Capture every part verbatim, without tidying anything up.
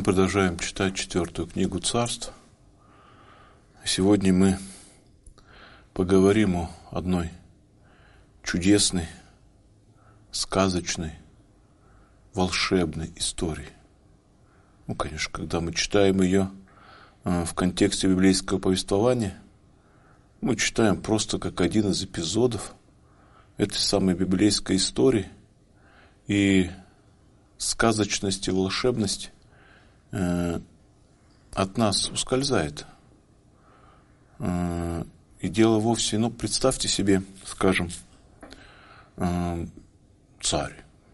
продолжаем читать четвертую книгу Царств. Сегодня мы поговорим о одной чудесной, сказочной, волшебной истории. Ну, конечно, когда мы читаем ее в контексте библейского повествования, мы читаем просто как один из эпизодов этой самой библейской истории, и сказочность и волшебность э, от нас ускользает. Э, и дело вовсе, ну, представьте себе, скажем, э, царь,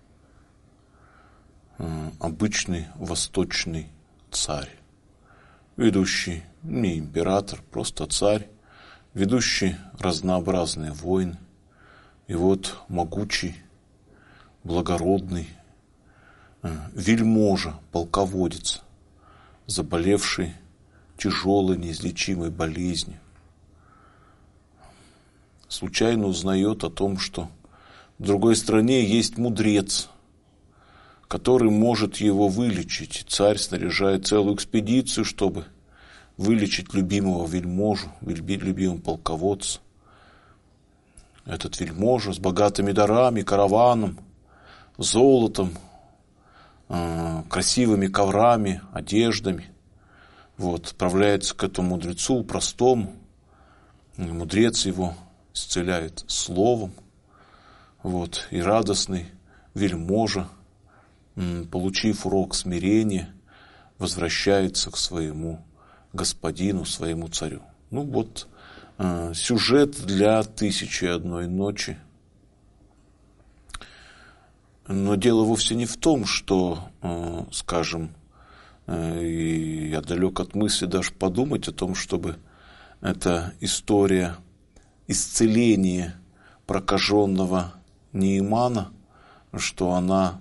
э, обычный восточный царь, ведущий, не император, просто царь, ведущий разнообразные войны, и вот могучий, благородный, вельможа, полководец, заболевший тяжелой неизлечимой болезнью, случайно узнает о том, что в другой стране есть мудрец, который может его вылечить. И царь снаряжает целую экспедицию, чтобы вылечить любимого вельможу, любимого полководца. Этот вельможа с богатыми дарами, караваном, золотом, красивыми коврами, одеждами, вот, отправляется к этому мудрецу простому. Мудрец его исцеляет словом, вот, и радостный вельможа, получив урок смирения, возвращается к своему господину, своему царю. Ну вот, сюжет для «Тысячи и одной ночи». Но дело вовсе не в том, что, скажем, и я далек от мысли даже подумать о том, чтобы эта история исцеления прокаженного Неимана, что она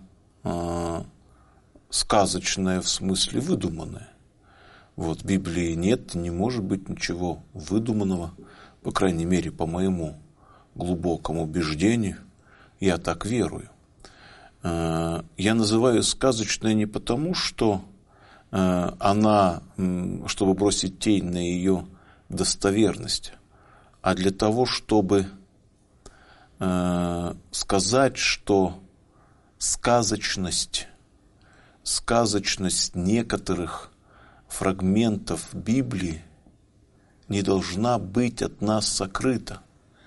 сказочная в смысле выдуманная. Вот в Библии нет, не может быть ничего выдуманного, по крайней мере, по моему глубокому убеждению, я так верую. Я называю сказочной не потому, что она, чтобы бросить тень на ее достоверность, а для того, чтобы сказать, что сказочность, сказочность некоторых фрагментов Библии не должна быть от нас сокрыта.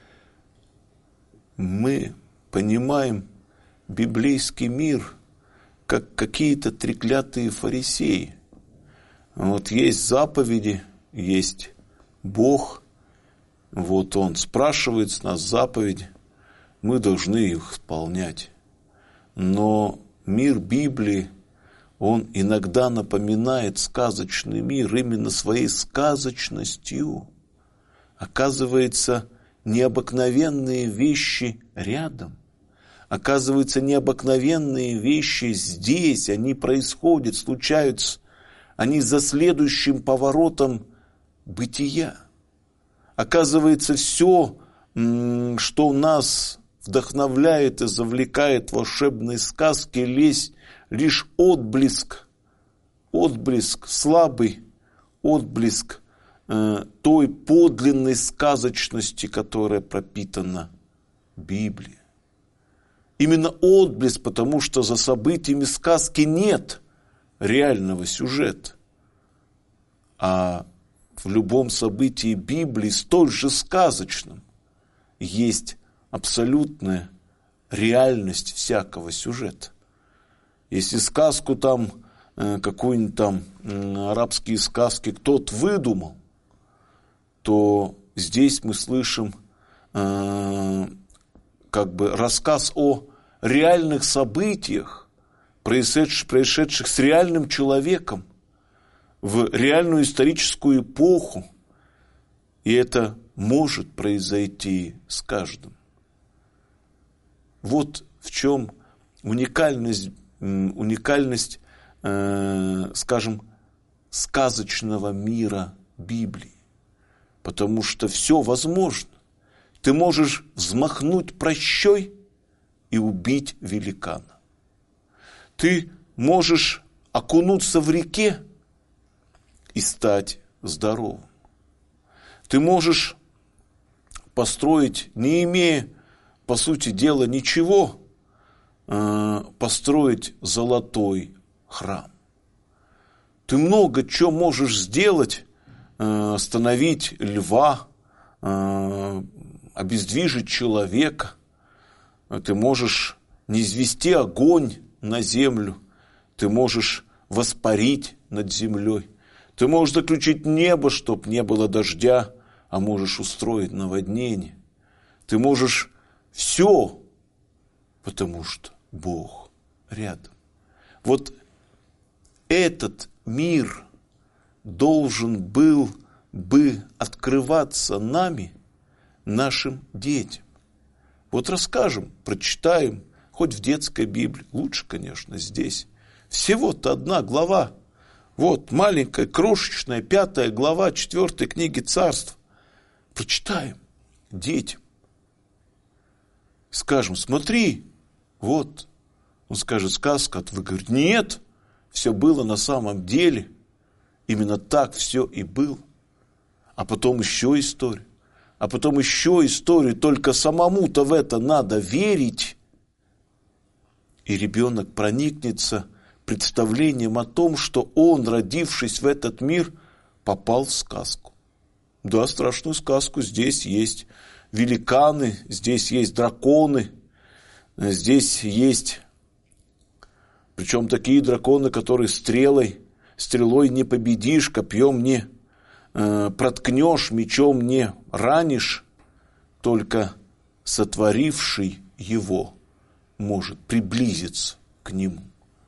Мы понимаем библейский мир как какие-то треклятые фарисеи. Вот есть заповеди, есть Бог, вот Он спрашивает с нас заповеди, мы должны их исполнять. Но мир Библии, он иногда напоминает сказочный мир именно своей сказочностью. Оказывается, необыкновенные вещи рядом. Оказывается, необыкновенные вещи здесь, они происходят, случаются, они за следующим поворотом бытия. Оказывается, все, что нас вдохновляет и завлекает в волшебные сказки, лезь, лишь отблеск, отблеск, слабый отблеск э, той подлинной сказочности, которая пропитана Библией. Именно отблеск, потому что за событиями сказки нет реального сюжета. А в любом событии Библии, столь же сказочном, есть абсолютная реальность всякого сюжета. Если сказку там, какую-нибудь там арабские сказки кто-то выдумал, то здесь мы слышим как бы рассказ о реальных событиях, происшедших, происшедших с реальным человеком в реальную историческую эпоху. И это может произойти с каждым. Вот в чем уникальность, уникальность, э, скажем, сказочного мира Библии. Потому что все возможно. Ты можешь взмахнуть пращой и убить великана. Ты можешь окунуться в реке и стать здоровым. Ты можешь построить, не имея, по сути дела, ничего, построить золотой храм. Ты много чего можешь сделать, остановить льва, обездвижить человека. Ты можешь низвести огонь на землю. Ты можешь воспарить над землей. Ты можешь заключить небо, чтоб не было дождя, а можешь устроить наводнение. Ты можешь все, потому что Бог рядом. Вот этот мир должен был бы открываться нами, нашим детям. Вот расскажем, прочитаем, хоть в детской Библии, лучше, конечно, здесь. Всего-то одна глава. Вот маленькая, крошечная, пятая глава четвертой книги Царств. Прочитаем детям. Скажем, смотри, вот. Он скажет, сказка, а вы говорите, нет, все было на самом деле. Именно так все и было. А потом еще история. А потом еще историю, только самому-то в это надо верить. И ребенок проникнется представлением о том, что он, родившись в этот мир, попал в сказку. Да, страшную сказку. Здесь есть великаны, здесь есть драконы, здесь есть, причем такие драконы, которые стрелой, стрелой не победишь, копьем не проткнешь, мечом не ранишь, только сотворивший его может приблизиться к нему.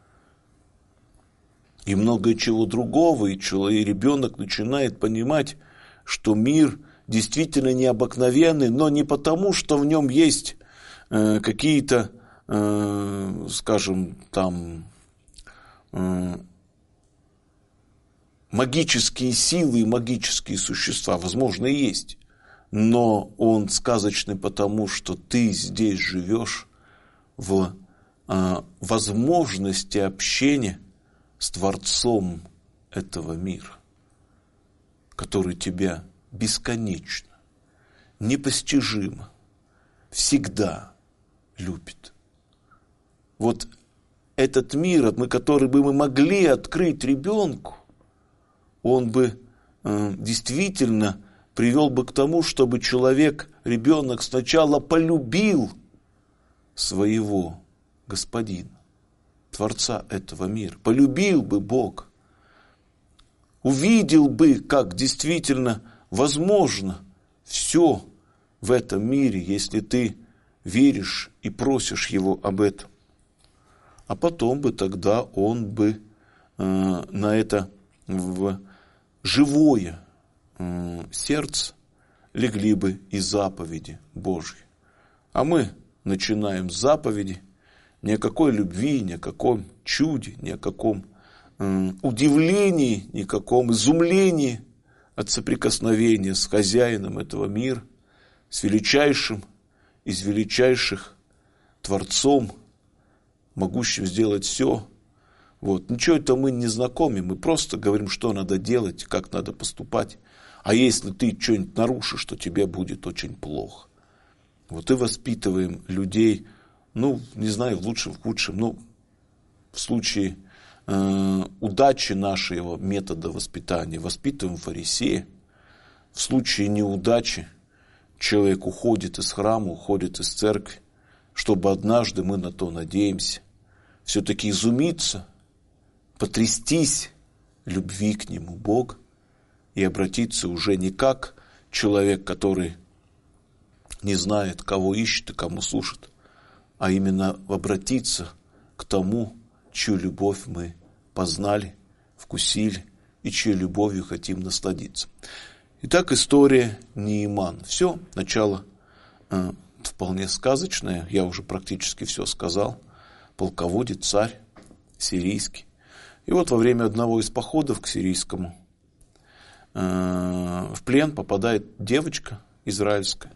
И много чего другого, и человек, и ребенок начинает понимать, что мир действительно необыкновенный, но не потому, что в нем есть э, какие-то, э, скажем, там, э, магические силы и магические существа, возможно, и есть. Но он сказочный потому, что ты здесь живешь в э, возможности общения с Творцом этого мира, который тебя бесконечно, непостижимо, всегда любит. Вот этот мир, мы, который бы мы могли открыть ребенку, он бы э, действительно привел бы к тому, чтобы человек, ребенок сначала полюбил своего Господина, Творца этого мира, полюбил бы Бога, увидел бы, как действительно возможно все в этом мире, если ты веришь и просишь Его об этом. А потом бы тогда он бы э, на это в живое э, сердце легли бы и заповеди Божьи. А мы начинаем с заповеди, ни о какой любви, ни о каком чуде, ни о каком э, удивлении, ни о каком изумлении от соприкосновения с хозяином этого мира, с величайшим из величайших Творцом, могущим сделать все. Вот. Ничего это мы не знакомы, мы просто говорим, что надо делать, как надо поступать. А если ты что-нибудь нарушишь, то тебе будет очень плохо. Вот и воспитываем людей, ну, не знаю, в лучшем, в худшем, ну, в случае э, удачи нашего метода воспитания воспитываем фарисея. В случае неудачи человек уходит из храма, уходит из церкви, чтобы однажды, мы на то надеемся, все-таки изумиться, потрястись любви к Нему Бога и обратиться уже не как человек, который не знает, кого ищет и кому служит, а именно обратиться к тому, чью любовь мы познали, вкусили и чьей любовью хотим насладиться. Итак, история Неемана. Все, начало э, вполне сказочное, я уже практически все сказал. Полководец, царь сирийский. И вот во время одного из походов к сирийскому э, в плен попадает девочка израильская,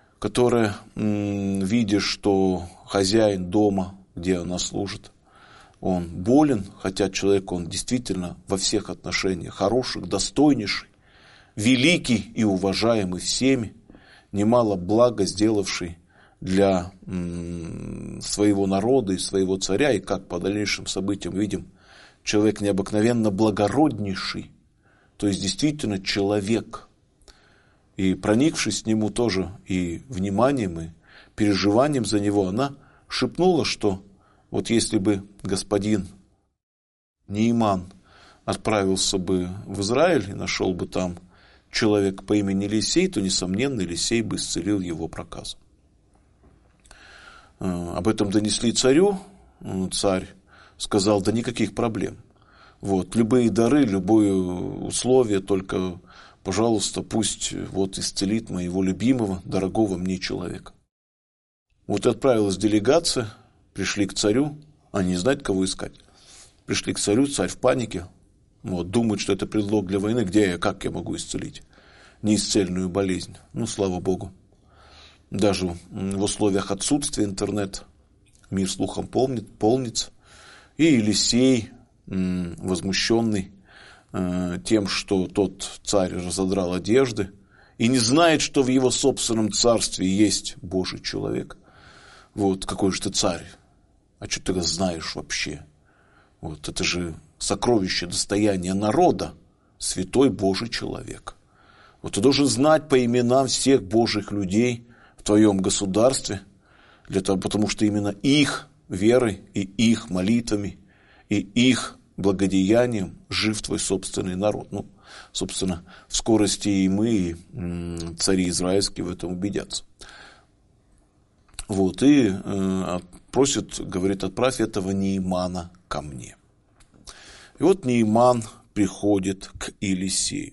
которая, видя, что хозяин дома, где она служит, он болен, хотя человек он действительно во всех отношениях хороших, достойнейший, великий и уважаемый всеми, немало блага сделавший для м, своего народа и своего царя, и как по дальнейшим событиям видим, человек необыкновенно благороднейший, то есть действительно человек. И проникшись к нему тоже и вниманием, и переживанием за него, она шепнула, что вот если бы господин Неиман отправился бы в Израиль и нашел бы там человека по имени Елисей, то, несомненно, Елисей бы исцелил его проказу. Об этом донесли царю. Царь сказал: да никаких проблем. Вот, любые дары, любое условие, только, пожалуйста, пусть вот исцелит моего любимого, дорогого мне человека. Вот отправилась делегация, пришли к царю, они не знают, кого искать. Пришли к царю, царь в панике, вот, думает, что это предлог для войны, где я, как я могу исцелить неисцельную болезнь. Ну, слава Богу. Даже в условиях отсутствия интернета мир слухом полнит, полнится. И Елисей, возмущенный тем, что тот царь разодрал одежды и не знает, что в его собственном царстве есть Божий человек. Вот, какой же ты царь? А что ты знаешь вообще? Вот, это же сокровище, достояние народа, святой Божий человек. Вот ты должен знать по именам всех Божьих людей в твоем государстве, для того, потому что именно их верой и их молитвами и их благодеянием жив твой собственный народ. Ну, собственно, в скорости и мы, и цари израильские в этом убедятся. Вот, и э, просит, говорит, отправь этого Неимана ко мне. И вот Неиман приходит к Елисею.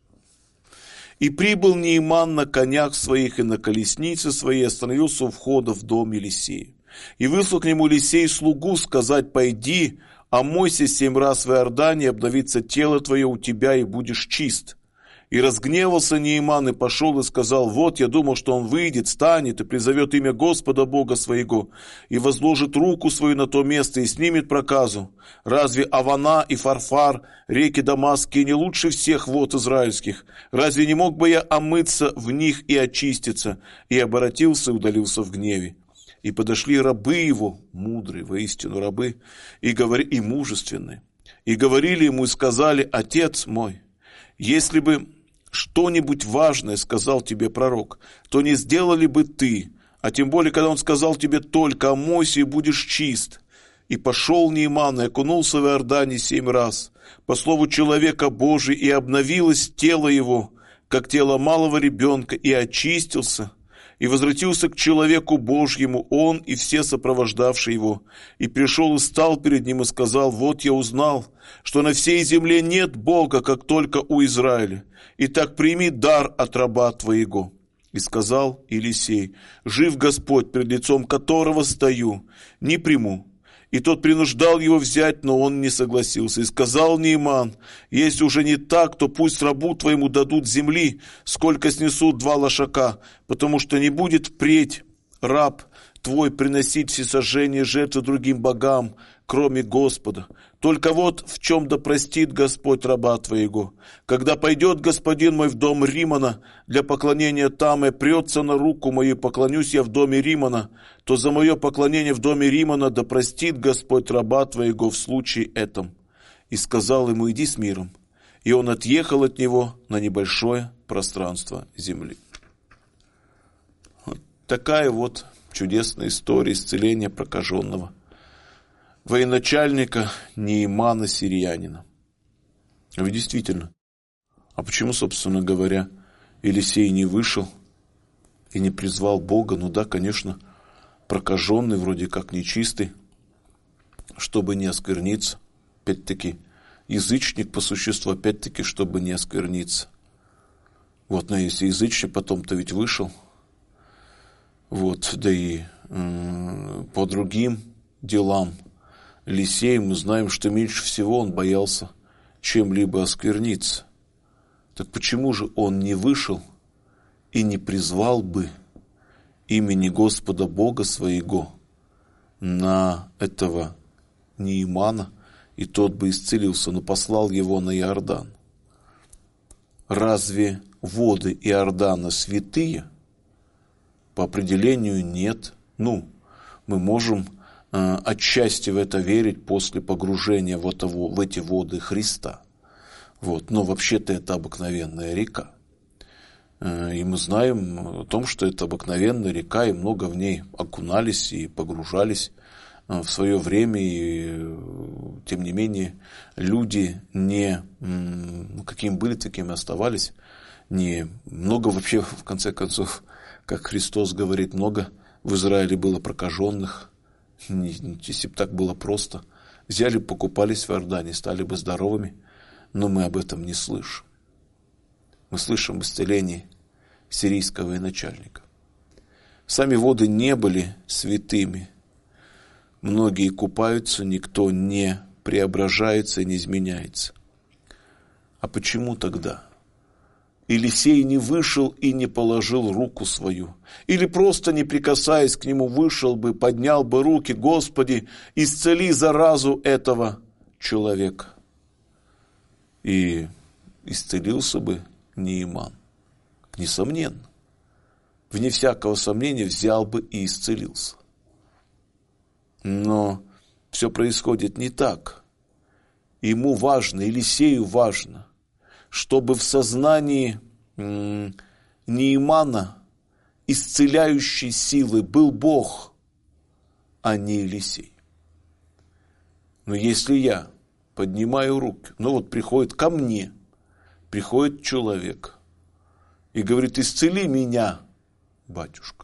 И прибыл Неиман на конях своих и на колеснице своей, остановился у входа в дом Елисея. И выслал к нему Елисей слугу сказать: пойди, омойся семь раз в Иордане, обновится тело твое у тебя, и будешь чист. И разгневался Неиман, и пошел, и сказал: вот я думал, что он выйдет, станет, и призовет имя Господа Бога своего, и возложит руку свою на то место, и снимет проказу. Разве Авана и Фарфар, реки Дамасские, не лучше всех вод израильских? Разве не мог бы я омыться в них и очиститься? И оборотился, и удалился в гневе. И подошли рабы его, мудрые, воистину рабы, и, говори, и мужественные, и говорили ему, и сказали: отец мой, если бы что-нибудь важное сказал тебе пророк, то не сделали бы ты, а тем более, когда он сказал тебе только: омойся и будешь чист. И пошел Неиман, и окунулся в Иордане семь раз, по слову человека Божия, и обновилось тело его, как тело малого ребенка, и очистился, и возвратился к человеку Божьему он и все сопровождавшие его. И пришел и стал перед ним, и сказал: вот я узнал, что на всей земле нет Бога, как только у Израиля. Итак, прими дар от раба твоего. И сказал Елисей: жив Господь, пред лицом которого стою, не приму. И тот принуждал его взять, но он не согласился. И сказал Неиман: если уже не так, то пусть рабу твоему дадут земли, сколько снесут два лошака, потому что не будет впредь раб твой приносить всесожжение жертвы другим богам, кроме Господа. Только вот в чем да простит Господь раба твоего. Когда пойдет господин мой в дом Римана для поклонения там, и прется на руку мою, поклонюсь я в доме Римана, то за мое поклонение в доме Римана да простит Господь раба твоего в случае этом. И сказал ему: иди с миром. И он отъехал от него на небольшое пространство земли. Вот такая вот чудесная история исцеления прокаженного военачальника Неимана сириянина. Ведь действительно, а почему, собственно говоря, Елисей не вышел и не призвал Бога? Ну да, конечно, прокаженный, вроде как нечистый, чтобы не оскверниться. Опять-таки, язычник по существу, опять-таки, чтобы не оскверниться. Вот, но если язычник потом-то ведь вышел, вот, да и э, по другим делам Елисей, мы знаем, что меньше всего он боялся чем-либо оскверниться. Так почему же он не вышел и не призвал бы имени Господа Бога своего на этого Неимана, и тот бы исцелился, но послал его на Иордан. Разве воды Иордана святые? По определению нет. Ну, мы можем э, отчасти в это верить после погружения в, это, в эти воды Христа. Вот. Но вообще-то это обыкновенная река. Э, и мы знаем о том, что это обыкновенная река, и много в ней окунались и погружались э, в свое время. И, э, тем не менее, люди не, э, какими были, такими оставались. Не много вообще, в конце концов, как Христос говорит, много в Израиле было прокаженных. Если бы так было просто, взяли, покупались в Иордане, стали бы здоровыми, но мы об этом не слышим. Мы слышим об исцелении сирийского военачальника. Сами воды не были святыми. Многие купаются, никто не преображается и не изменяется. А почему тогда? Елисей не вышел и не положил руку свою, или просто не прикасаясь к нему вышел бы, поднял бы руки: Господи, исцели заразу этого человека. И исцелился бы Неиман. Несомненно. Вне всякого сомнения взял бы и исцелился. Но все происходит не так. Ему важно, Елисею важно, чтобы в сознании Неимана исцеляющей силой был Бог, а не Елисей. Но если я поднимаю руки, ну вот приходит ко мне, приходит человек и говорит: исцели меня, батюшка.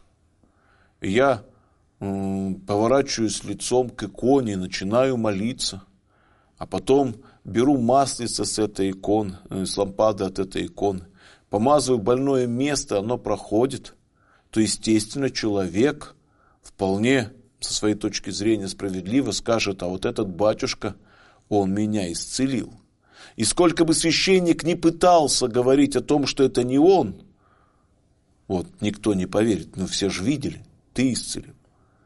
И я м, поворачиваюсь лицом к иконе, начинаю молиться, а потом беру маслице с этой иконы, с лампады от этой иконы, помазываю больное место, оно проходит, то, естественно, человек вполне со своей точки зрения справедливо скажет: а вот этот батюшка, он меня исцелил. И сколько бы священник ни пытался говорить о том, что это не он, вот никто не поверит, но все же видели, ты исцелил.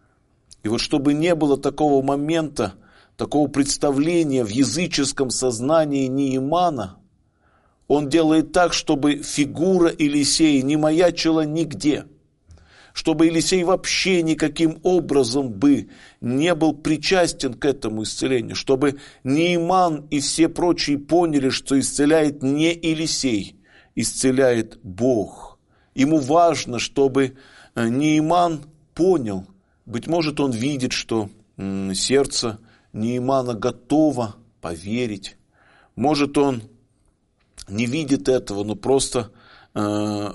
И вот чтобы не было такого момента, такого представления в языческом сознании Неимана, он делает так, чтобы фигура Елисея не маячила нигде, чтобы Елисей вообще никаким образом бы не был причастен к этому исцелению, чтобы Неиман и все прочие поняли, что исцеляет не Елисей, исцеляет Бог. Ему важно, чтобы Неиман понял, быть может, он видит, что сердце Неимана готово поверить. Может, он не видит этого, но просто э,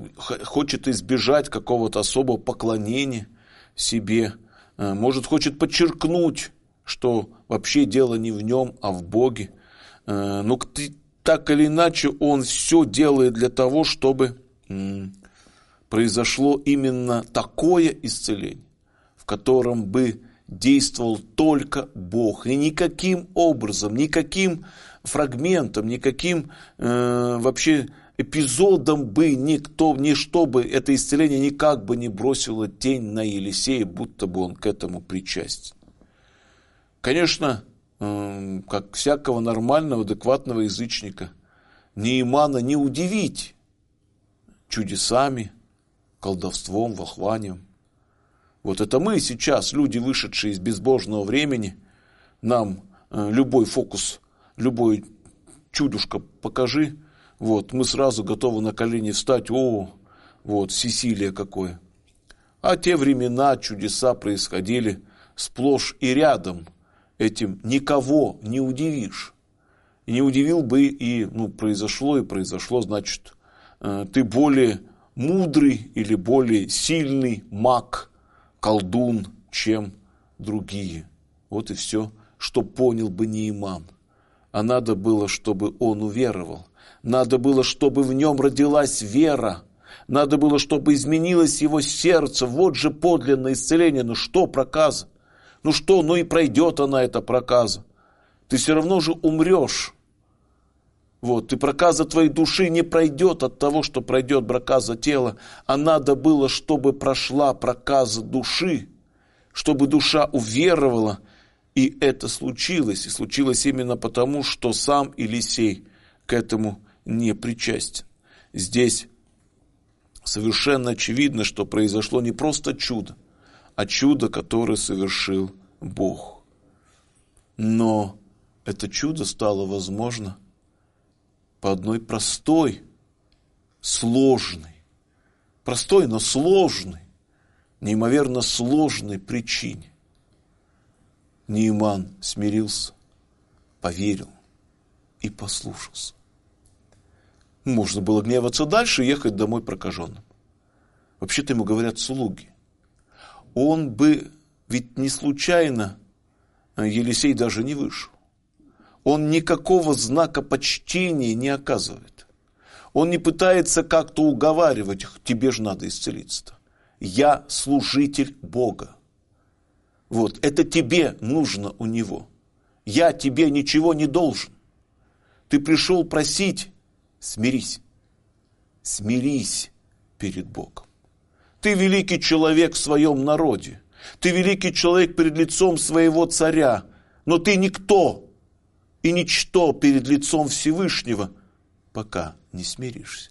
хочет избежать какого-то особого поклонения себе. Э, может, хочет подчеркнуть, что вообще дело не в нем, а в Боге. Э, но так или иначе он все делает для того, чтобы э, произошло именно такое исцеление, в котором бы действовал только Бог. И никаким образом, никаким фрагментом, никаким э, вообще эпизодом бы никто, ничто бы, это исцеление никак бы не бросило тень на Елисея, будто бы он к этому причастен. Конечно, э, как всякого нормального, адекватного язычника, Неимана не удивить чудесами, колдовством, волхванием. Вот это мы сейчас, люди, вышедшие из безбожного времени, нам э, любой фокус, любой чудушка покажи, вот, мы сразу готовы на колени встать: о, вот, всесилие какое. А те времена чудеса происходили сплошь и рядом, этим никого не удивишь. И не удивил бы, и, ну, произошло и произошло, значит, э, ты более мудрый или более сильный маг, колдун, чем другие. Вот и все, что понял бы Неиман. А надо было, чтобы он уверовал. Надо было, чтобы в нем родилась вера. Надо было, чтобы изменилось его сердце. Вот же подлинное исцеление. Ну что проказа? Ну что, ну и пройдет она, эта проказа. Ты все равно же умрешь. Вот, и проказа твоей души не пройдет от того, что пройдет проказа тела, а надо было, чтобы прошла проказа души, чтобы душа уверовала И это случилось, и случилось именно потому, что сам Елисей к этому не причастен. Здесь совершенно очевидно, что произошло не просто чудо, а чудо, которое совершил Бог. Но это чудо стало возможно по одной простой, сложной, простой, но сложной, неимоверно сложной причине. Нааман смирился, поверил и послушался. Можно было гневаться дальше и ехать домой прокаженным. Вообще-то ему говорят слуги. Он бы, ведь не случайно Елисей даже не вышел. Он никакого знака почтения не оказывает. Он не пытается как-то уговаривать их, тебе же надо исцелиться-то. Я служитель Бога. Вот, это тебе нужно у него. Я тебе ничего не должен. Ты пришел просить, смирись. Смирись перед Богом. Ты великий человек в своем народе. Ты великий человек перед лицом своего царя. Но ты никто и ничто перед лицом Всевышнего, пока не смиришься.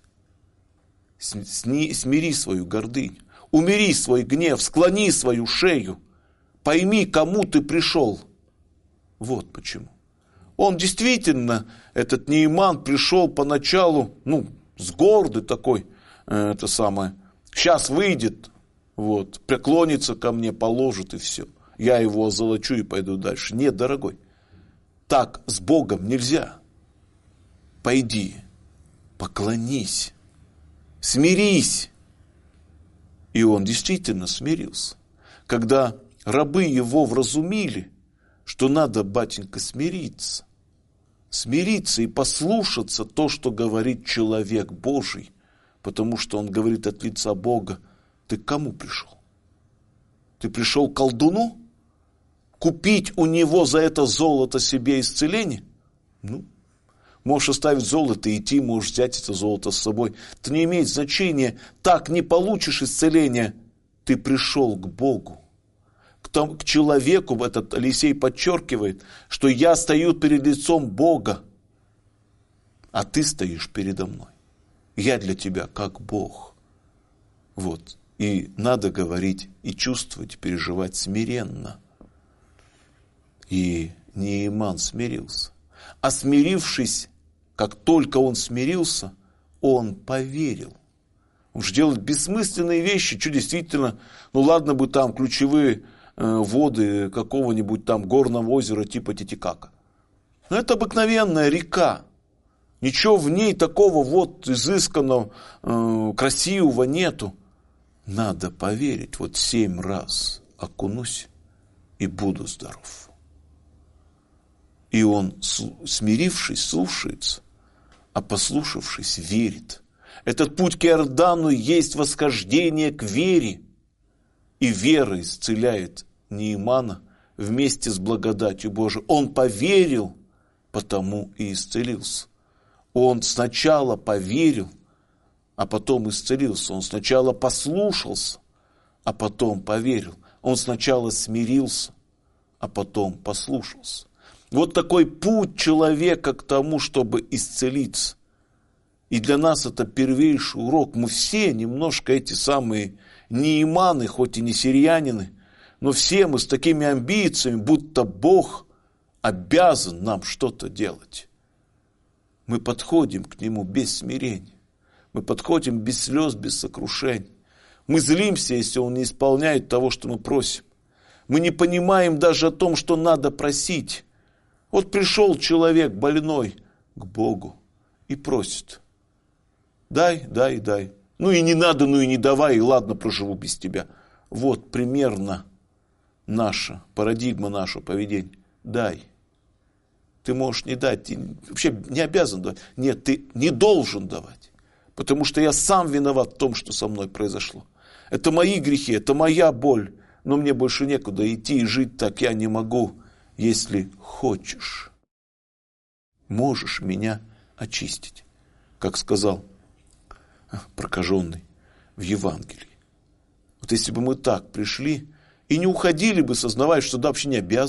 Смири свою гордыню. Умири свой гнев, склони свою шею. Пойми, кому ты пришел. Вот почему. Он действительно, этот Нааман, пришел поначалу, ну, с гордой такой, это самое, сейчас выйдет, вот, преклонится ко мне, положит и все. Я его озолочу и пойду дальше. Нет, дорогой, так с Богом нельзя. Пойди, поклонись, смирись. И он действительно смирился. Когда рабы его вразумили, что надо, батенька, смириться. Смириться и послушаться то, что говорит человек Божий. Потому что он говорит от лица Бога. Ты к кому пришел? Ты пришел к колдуну? Купить у него за это золото себе исцеление? Ну, можешь оставить золото и идти, можешь взять это золото с собой. Это не имеет значения. Так не получишь исцеления. Ты пришел к Богу. К человеку, этот Елисей подчеркивает, что я стою перед лицом Бога, а ты стоишь передо мной. Я для тебя как Бог. Вот. И надо говорить и чувствовать, переживать смиренно. И Нааман смирился. А смирившись, как только он смирился, он поверил. Он же делает бессмысленные вещи, что действительно, ну ладно бы там ключевые воды какого-нибудь там горного озера типа Титикака. Но это обыкновенная река. Ничего в ней такого вот изысканного, э, красивого нету. Надо поверить, вот семь раз окунусь и буду здоров. И он, смирившись, слушается, а послушавшись, верит. Этот путь к Иордану есть восхождение к вере. И вера исцеляет Наамана вместе с благодатью Божией. Он поверил, потому и исцелился. Он сначала поверил, а потом исцелился. Он сначала послушался, а потом поверил. Он сначала смирился, а потом послушался. Вот такой путь человека к тому, чтобы исцелиться. И для нас это первейший урок. Мы все немножко эти самые Нааманы, хоть и не сириянины, но все мы с такими амбициями, будто Бог обязан нам что-то делать. Мы подходим к Нему без смирения. Мы подходим без слез, без сокрушений. Мы злимся, если Он не исполняет того, что мы просим. Мы не понимаем даже о том, что надо просить. Вот пришел человек больной к Богу и просит. Дай, дай, дай. Ну и не надо, ну и не давай, и ладно, проживу без тебя. Вот примерно наша парадигма нашего поведения. Дай. Ты можешь не дать, ты вообще не обязан давать. Нет, ты не должен давать. Потому что я сам виноват в том, что со мной произошло. Это мои грехи, это моя боль. Но мне больше некуда идти и жить так я не могу. Если хочешь, можешь меня очистить. Как сказал прокаженный в Евангелии. Вот если бы мы так пришли и не уходили бы, сознавая, что да, вообще не обязаны,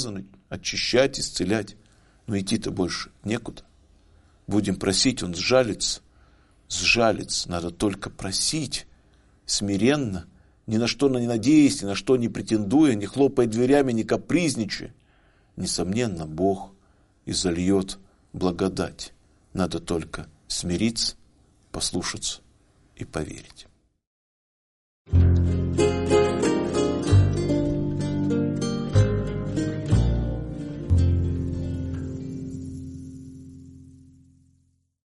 очищать, исцелять. Но идти-то больше некуда. Будем просить, Он сжалится. Сжалится. Надо только просить смиренно, ни на что не надеясь, ни на что не претендуя, не хлопая дверями, не капризничая. Несомненно, Бог изольет благодать. Надо только смириться, послушаться и поверить.